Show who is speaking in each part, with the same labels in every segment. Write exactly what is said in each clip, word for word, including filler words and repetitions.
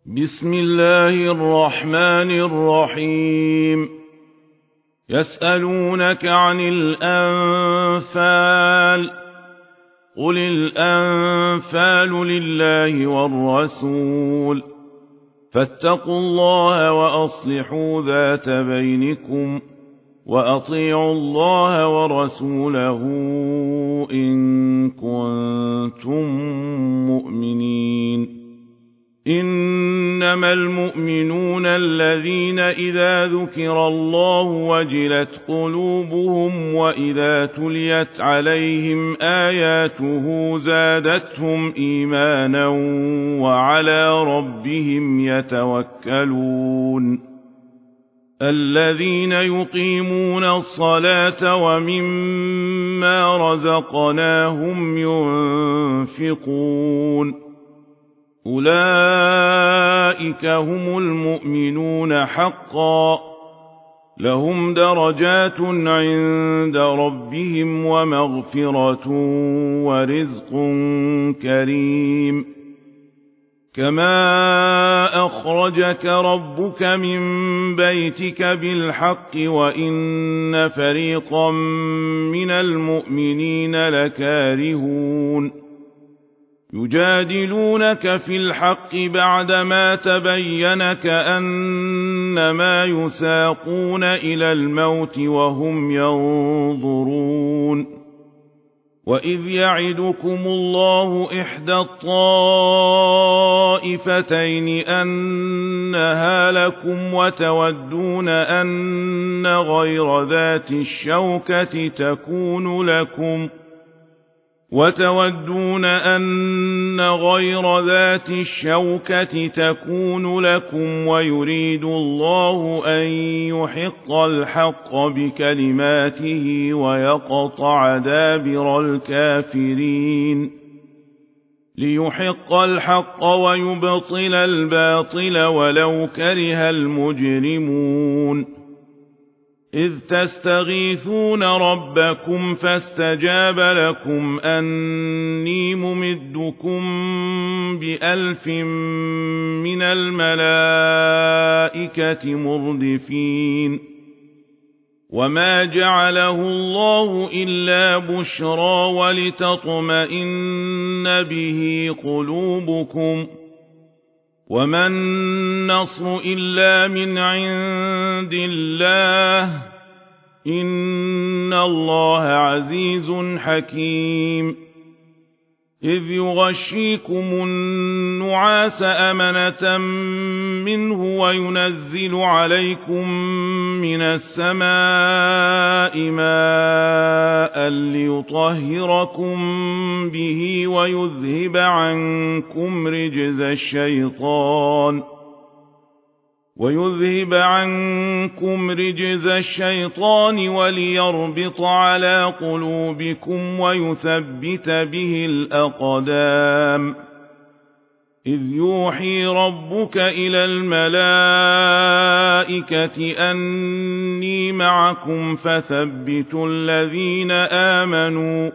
Speaker 1: بسم الله الرحمن الرحيم يسألونك عن الأنفال قل الأنفال لله والرسول فاتقوا الله وأصلحوا ذات بينكم وأطيعوا الله ورسوله إن كنتم مؤمنين إنما المؤمنون الذين إذا ذكر الله وجلت قلوبهم وإذا تليت عليهم آياته زادتهم إيمانا وعلى ربهم يتوكلون الذين يقيمون الصلاة ومما رزقناهم ينفقون أولئك هم المؤمنون حقا لهم درجات عند ربهم ومغفرة ورزق كريم كما أخرجك ربك من بيتك بالحق وإن فريقا من المؤمنين لكارهون يجادلونك في الحق بعدما تبين كأنما يساقون إلى الموت وهم ينظرون وإذ يعدكم الله إحدى الطائفتين أنها لكم وتودون أن غير ذات الشوكة تكون لكم وتودون أن غير ذات الشوكة تكون لكم ويريد الله أن يحق الحق بكلماته ويقطع دابر الكافرين ليحق الحق ويبطل الباطل ولو كره المجرمون إذ تستغيثون ربكم فاستجاب لكم أني ممدكم بألف من الملائكة مردفين وما جعله الله إلا بشرى ولتطمئن به قلوبكم وما النصر إلا من عند الله إن الله عزيز حكيم إذ يغشيكم النعاس أمنة منه وينزل عليكم من السماء ماء ليطهركم به ويذهب عنكم رجز الشيطان ويذهب عنكم رجز الشيطان وليربط على قلوبكم ويثبت به الأقدام إذ يوحي ربك إلى الملائكة أني معكم فثبتوا الذين آمنوا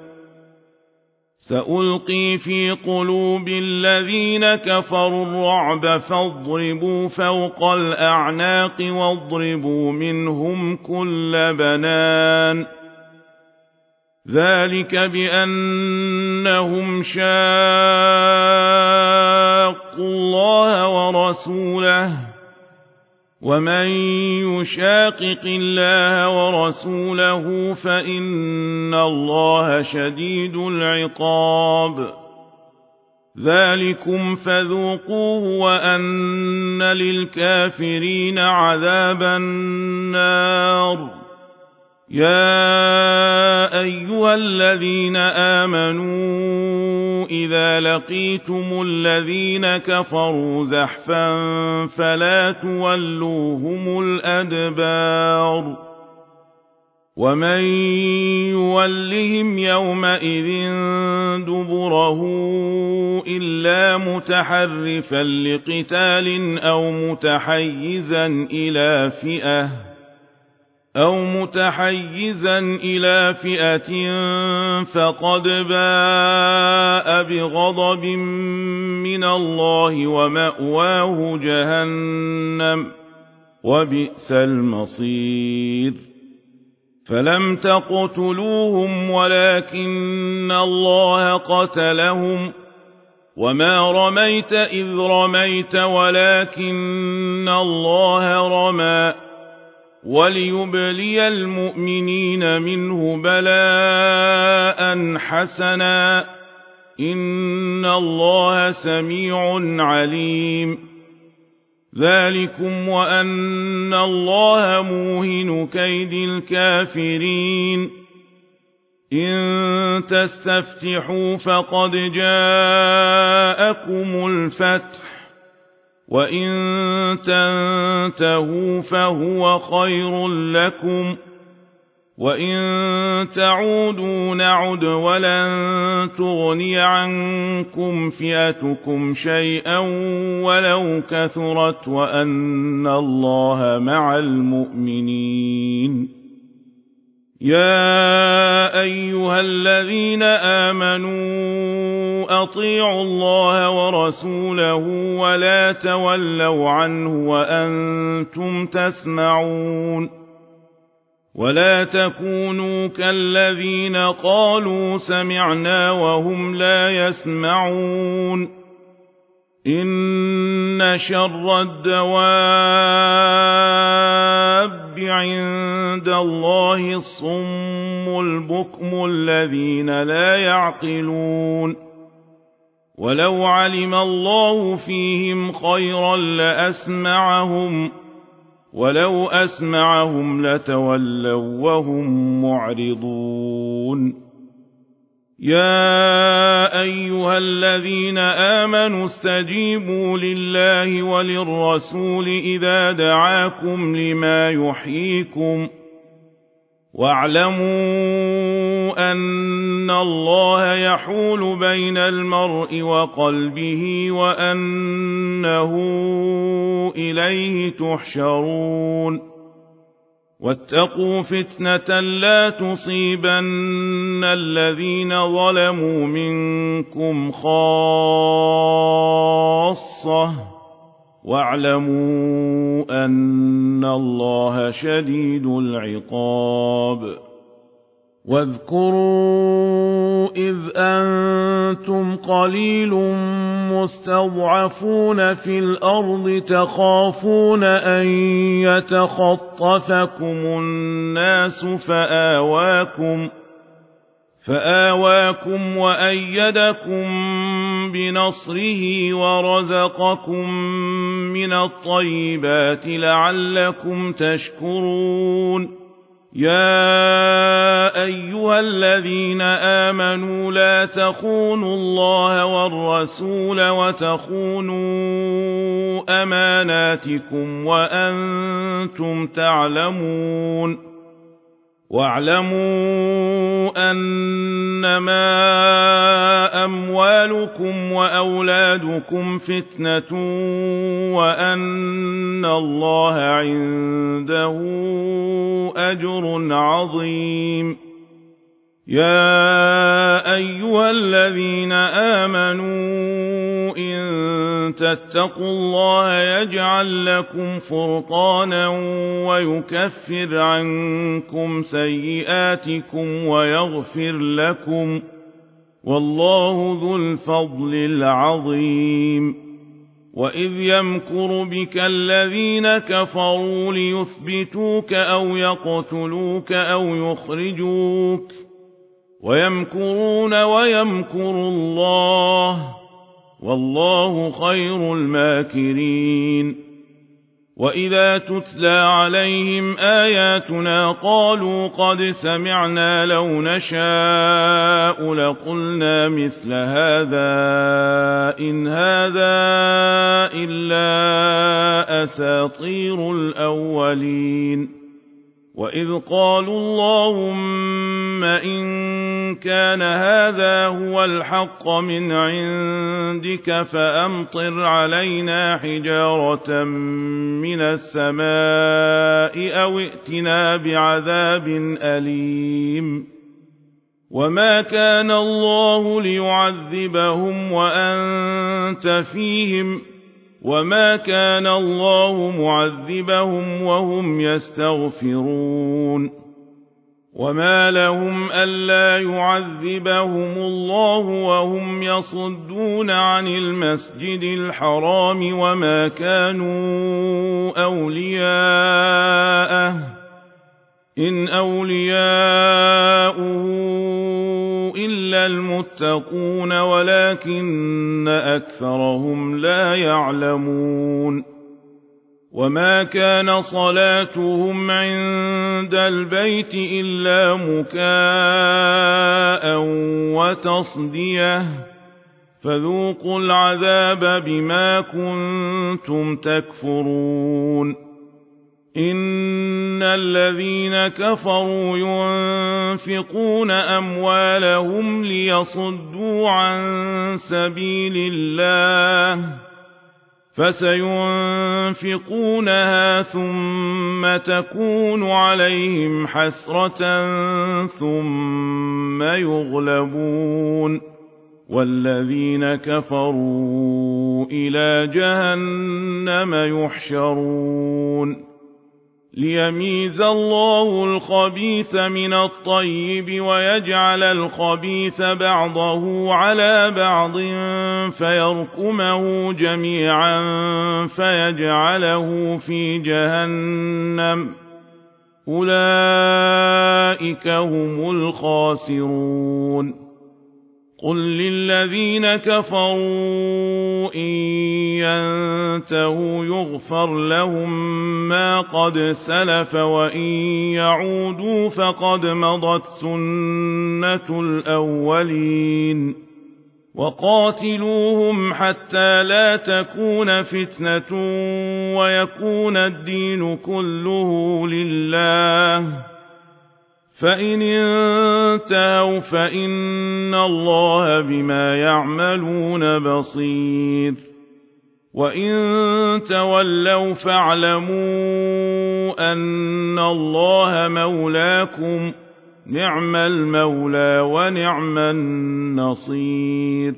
Speaker 1: سألقي في قلوب الذين كفروا الرعب فاضربوا فوق الأعناق واضربوا منهم كل بنان ذلك بأنهم شاقوا الله ورسوله ومن يشاقق الله ورسوله فإن الله شديد العقاب ذلكم فذوقوه وأن للكافرين عذاب النار يا أيها الذين آمنوا إذا لقيتم الذين كفروا زحفا فلا تولوهم الأدبار ومن يولهم يومئذ دبره إلا متحرفا لقتال أو متحيزا إلى فئة أو متحيزا إلى فئة فقد باء بغضب من الله ومأواه جهنم وبئس المصير فلم تقتلوهم ولكن الله قتلهم وما رميت إذ رميت ولكن الله رمى وليبلي المؤمنين منه بلاء حسنا إن الله سميع عليم ذلكم وأن الله موهن كيد الكافرين إن تستفتحوا فقد جاءكم الفتح وإن تنتهوا فهو خير لكم وإن تعودوا نعد ولن تغني عنكم فئتكم شيئا ولو كثرت وأن الله مع المؤمنين يا أيها الذين آمنوا أطيعوا الله ورسوله ولا تولوا عنه وأنتم تسمعون ولا تكونوا كالذين قالوا سمعنا وهم لا يسمعون إن شر الدواب عند الله الصم البكم الذين لا يعقلون ولو علم الله فيهم خيرا لأسمعهم ولو أسمعهم لتولوا وهم معرضون يا أيها الذين آمنوا استجيبوا لله وللرسول إذا دعاكم لما يحييكم واعلموا أن الله يحول بين المرء وقلبه وأنه إليه تحشرون واتقوا فتنة لا تصيبن الذين ظلموا منكم خاصة واعلموا أن الله شديد العقاب واذكروا إذ أنتم قليل مستضعفون في الأرض تخافون أن يتخطفكم الناس فآواكم فآواكم وأيدكم بنصره ورزقكم من الطيبات لعلكم تشكرون يا أيها الذين آمنوا لا تخونوا الله والرسول وتخونوا أماناتكم وأنتم تعلمون واعلموا أنما أموالكم وأولادكم فتنة وأن الله عنده أجر عظيم يا أيها الذين آمنوا إن تتقوا الله يجعل لكم فرقانا ويكفر عنكم سيئاتكم ويغفر لكم والله ذو الفضل العظيم وإذ يمكر بك الذين كفروا ليثبتوك أو يقتلوك أو يخرجوك ويمكرون ويمكر الله والله خير الماكرين وإذا تتلى عليهم آياتنا قالوا قد سمعنا لو نشاء لقلنا مثل هذا إن هذا إلا أساطير الأولين وإذ قالوا اللهم إن كان هذا هو الحق من عندك فأمطر علينا حجارة من السماء أو ائتنا بعذاب أليم وما كان الله ليعذبهم وأنت فيهم وما كان الله معذبهم وهم يستغفرون وما لهم ألا يعذبهم الله وهم يصدون عن المسجد الحرام وما كانوا أولياءه إن أولياؤه إلا المتقون ولكن أكثرهم لا يعلمون وما كان صلاتهم عند البيت إلا مكاء وتصديه فذوقوا العذاب بما كنتم تكفرون إن الذين كفروا ينفقون أموالهم ليصدوا عن سبيل الله فسينفقونها ثم تكون عليهم حسرة ثم يغلبون والذين كفروا إلى جهنم يحشرون ليميز الله الخبيث من الطيب ويجعل الخبيث بعضه على بعض فيركمه جميعا فيجعله في جهنم أولئك هم الخاسرون قل للذين كفروا إن ينتهوا يغفر لهم ما قد سلف وإن يعودوا فقد مضت سنة الأولين وقاتلوهم حتى لا تكون فتنة ويكون الدين كله لله فإن انتهوا فإن الله بما يعملون بصير وإن تولوا فاعلموا أن الله مولاكم نعم المولى ونعم النصير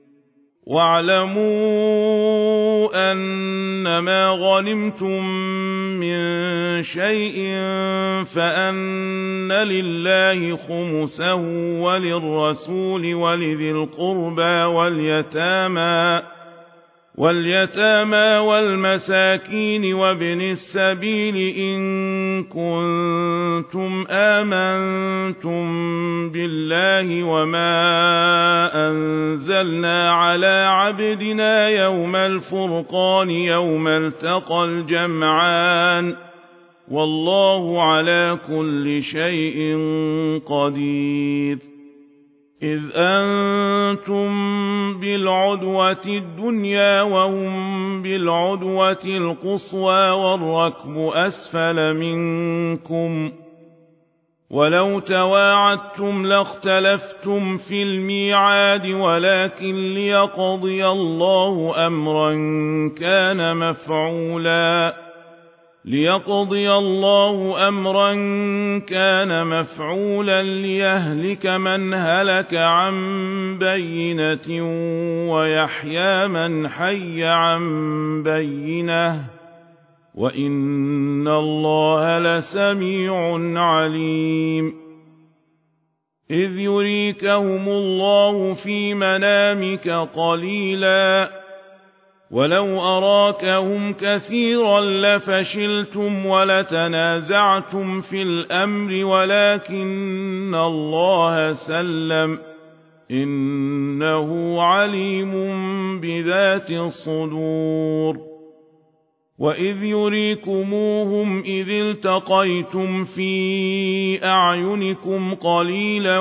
Speaker 1: واعلموا أنما غنمتم من شيء فأن لله خمسه وللرسول ولذي القربى واليتامى واليتامى والمساكين وابن السبيل إن كنتم آمنتم بالله وما أنزلنا على عبدنا يوم الفرقان يوم التقى الجمعان والله على كل شيء قدير إذ أنتم بالعدوة الدنيا وهم بالعدوة القصوى والركب أسفل منكم ولو تواعدتم لاختلفتم في الميعاد ولكن ليقضي الله أمرا كان مفعولا ليقضي الله أمرا كان مفعولا ليهلك من هلك عن بينة ويحيى من حي عن بينة وإن الله لسميع عليم إذ يريكهم الله في منامك قليلا ولو أراكهم كثيرا لفشلتم ولتنازعتم في الأمر ولكن الله سلم إنه عليم بذات الصدور وإذ يريكموهم إذ التقيتم في أعينكم قليلا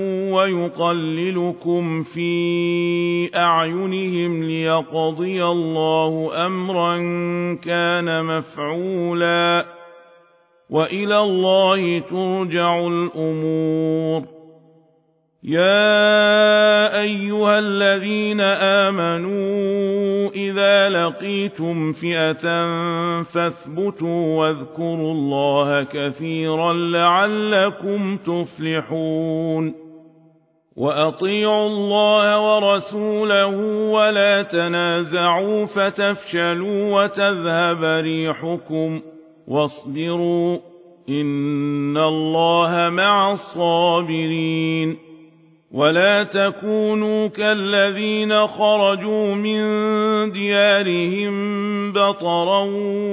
Speaker 1: ويقللكم في أعينهم ليقضي الله أمرا كان مفعولا وإلى الله ترجع الأمور. يا أيها الذين آمنوا إذا لقيتم فئة فاثبتوا واذكروا الله كثيرا لعلكم تفلحون. وأطيعوا الله ورسوله ولا تنازعوا فتفشلوا وتذهب ريحكم واصبروا إن الله مع الصابرين. ولا تكونوا كالذين خرجوا من ديارهم بطرا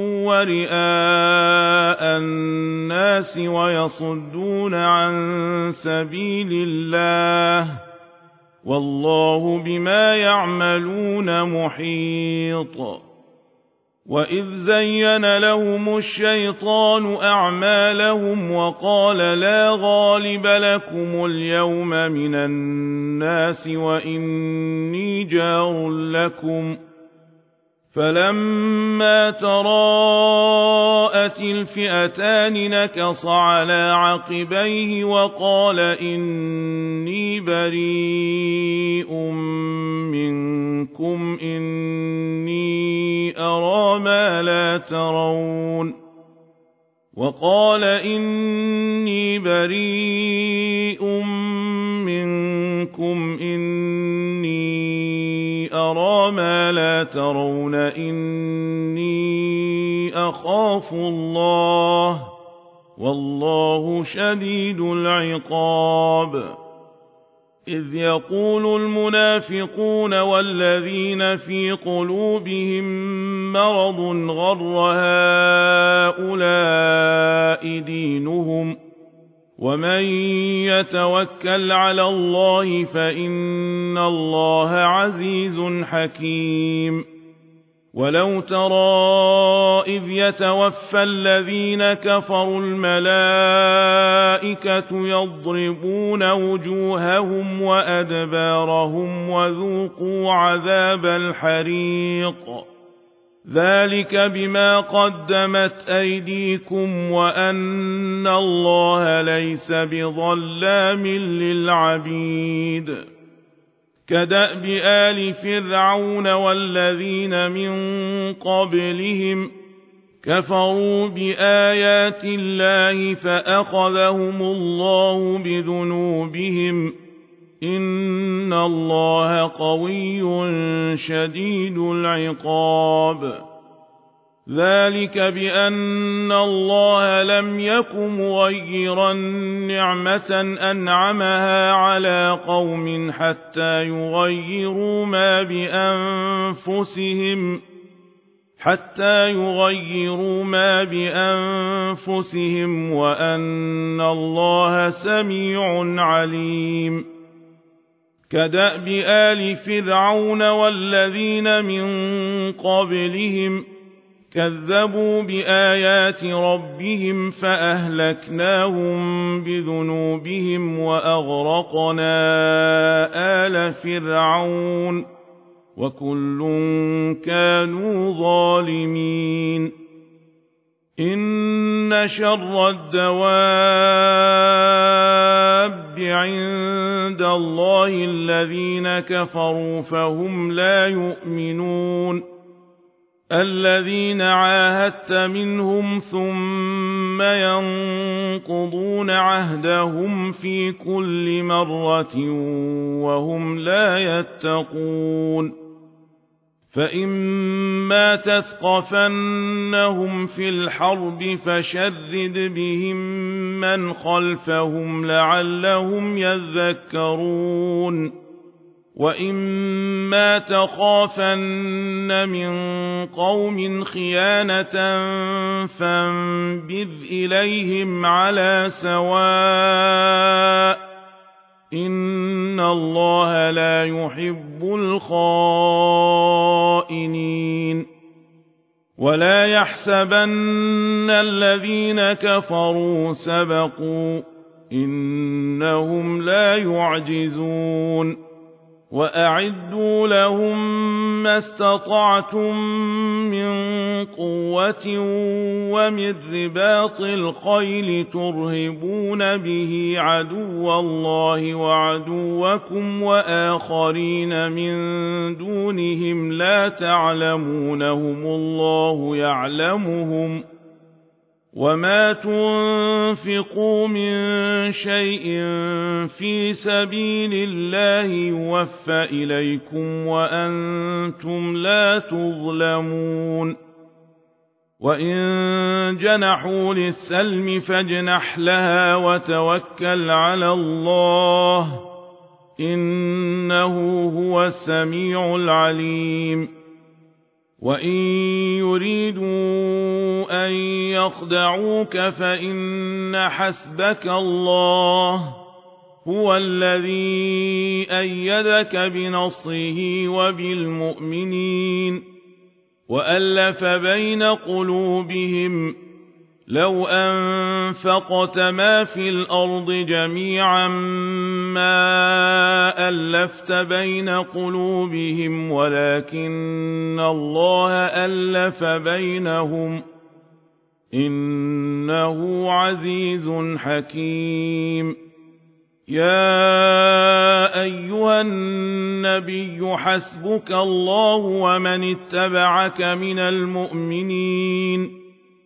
Speaker 1: ورئاء الناس ويصدون عن سبيل الله والله بما يعملون محيط. وإذ زين لهم الشيطان أعمالهم وقال لا غالب لكم اليوم من الناس وإني جار لكم فلما تراءت الفئتان نكص على عقبيه وقال إني بريء منكم إني أرى ما لا ترون وقال إني بريء منكم إني أرى ما لا ترون إني أخاف الله والله شديد العقاب. إذ يقول المنافقون والذين في قلوبهم مرض غر هؤلاء دينهم ومن يتوكل على الله فإن الله عزيز حكيم. ولو ترى إذ يتوفى الذين كفروا الملائكة يضربون وجوههم وأدبارهم وذوقوا عذاب الحريق ذلك بما قدمت أيديكم وأن الله ليس بظلام للعبيد. كدأب آل فرعون والذين من قبلهم كفروا بآيات الله فأخذهم الله بذنوبهم إن الله قوي شديد العقاب. ذلك بأن الله لم يك مغيرا نعمة أنعمها على قوم حتى يغيروا ما بأنفسهم حتى يغيروا ما بأنفسهم وأن الله سميع عليم. كدأب آل فرعون والذين من قبلهم كذبوا بآيات ربهم فأهلكناهم بذنوبهم وأغرقنا آل فرعون وكل كانوا ظالمين. إن شر الدواب عند الله الذين كفروا فهم لا يؤمنون. الذين عاهدت منهم ثم ينقضون عهدهم في كل مرة وهم لا يتقون. فإما تثقفنهم في الحرب فشرد بهم من خلفهم لعلهم يذكرون. وإما تخافن من قوم خيانة فانبذ إليهم على سواء إن الله لا يحب الخائنين. ولا يحسبن الذين كفروا سبقوا إنهم لا يعجزون. وأعدوا لهم ما استطعتم من قوة قوة ومن رباط الخيل ترهبون به عدو الله وعدوكم وآخرين من دونهم لا تعلمونهم الله يعلمهم وما تنفقوا من شيء في سبيل الله يوفى إليكم وأنتم لا تظلمون وإن جنحوا للسلم فاجنح لها وتوكل على الله إنه هو السميع العليم وإن يريدوا أن يخدعوك فإن حسبك الله هو الذي أيدك بنصره وبالمؤمنين وألف بين قلوبهم لو أنفقت ما في الأرض جميعا ما ألفت بين قلوبهم ولكن الله ألف بينهم إنه عزيز حكيم يا أيها النبي حسبك الله ومن اتبعك من المؤمنين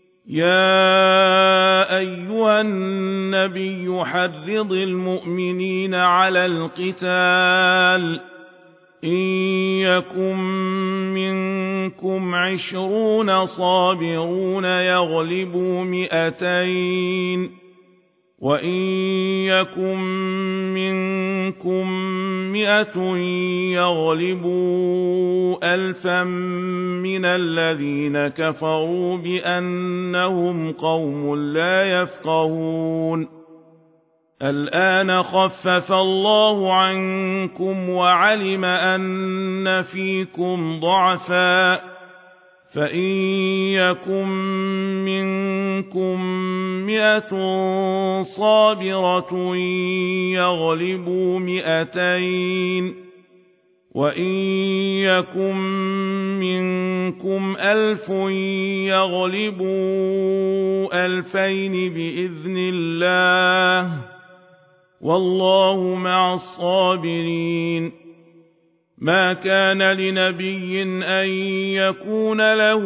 Speaker 1: يا أيها النبي حرض المؤمنين على القتال إن يكن منكم عشرون صابرون يغلبوا مئتين وإن يكن منكم مئة يغلبوا ألفا من الذين كفروا بأنهم قوم لا يفقهون الآن خفف الله عنكم وعلم أن فيكم ضعفا فإن يكن منكم مئة صابرة يغلبوا مئتين وإن يكن منكم ألف يغلبوا ألفين بإذن الله والله مع الصابرين ما كان لنبي أن يكون له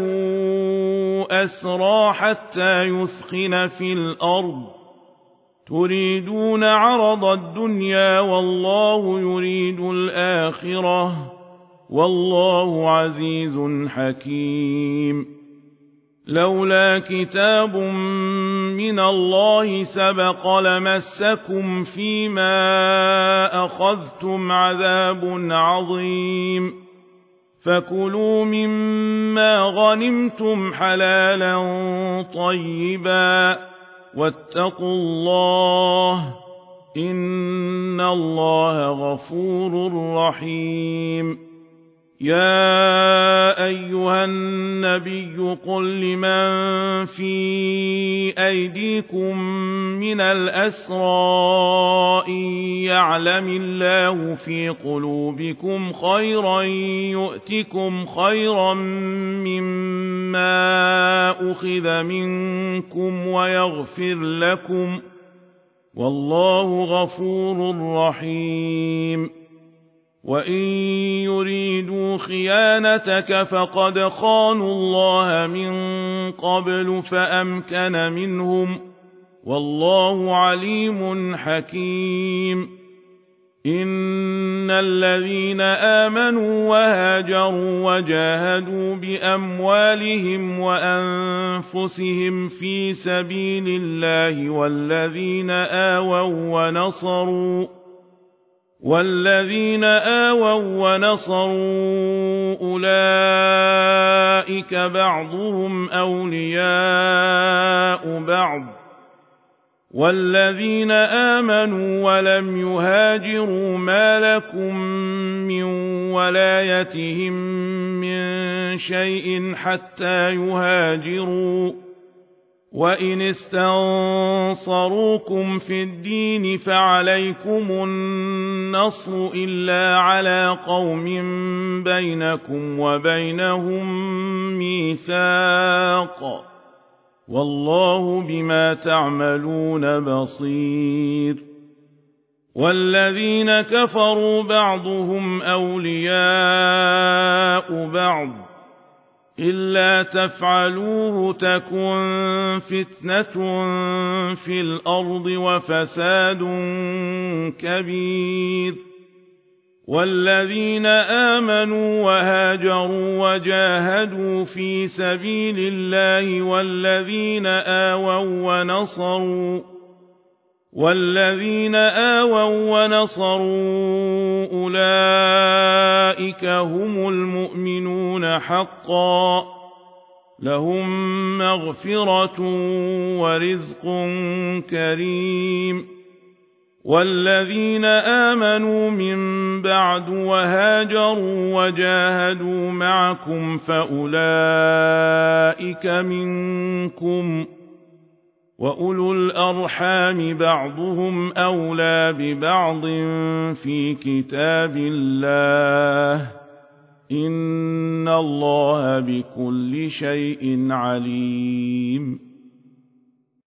Speaker 1: أسرى حتى يثخن في الأرض تريدون عرض الدنيا والله يريد الآخرة والله عزيز حكيم لولا كتاب من الله سبق لمسكم فيما أخذتم عذاب عظيم فكلوا مما غنمتم حلالا طيبا واتقوا الله إن الله غفور رحيم يا أيها النبي قل لمن في أيديكم من الأسرى إن يعلم الله في قلوبكم خيرا يؤتكم خيرا مما أخذ منكم ويغفر لكم والله غفور رحيم وإن يريدوا خيانتك فقد خانوا الله من قبل فأمكن منهم والله عليم حكيم إن الذين آمنوا وهاجروا وجاهدوا بأموالهم وأنفسهم في سبيل الله والذين آووا ونصروا والذين آووا ونصروا أولئك بعضهم أولياء بعض والذين آمنوا ولم يهاجروا ما لكم من ولايتهم من شيء حتى يهاجروا وإن استنصروكم في الدين فعليكم النصر إلا على قوم بينكم وبينهم ميثاق والله بما تعملون بصير والذين كفروا بعضهم أولياء بعض إلا تفعلوه تكن فتنة في الأرض وفساد كبير والذين آمنوا وهاجروا وجاهدوا في سبيل الله والذين آووا ونصروا والذين آووا ونصروا أولئك هم المؤمنون حقا لهم مغفرة ورزق كريم والذين آمنوا من بعد وهاجروا وجاهدوا معكم فأولئك منكم وأولو الأرحام بعضهم أولى ببعض في كتاب الله إن الله بكل شيء عليم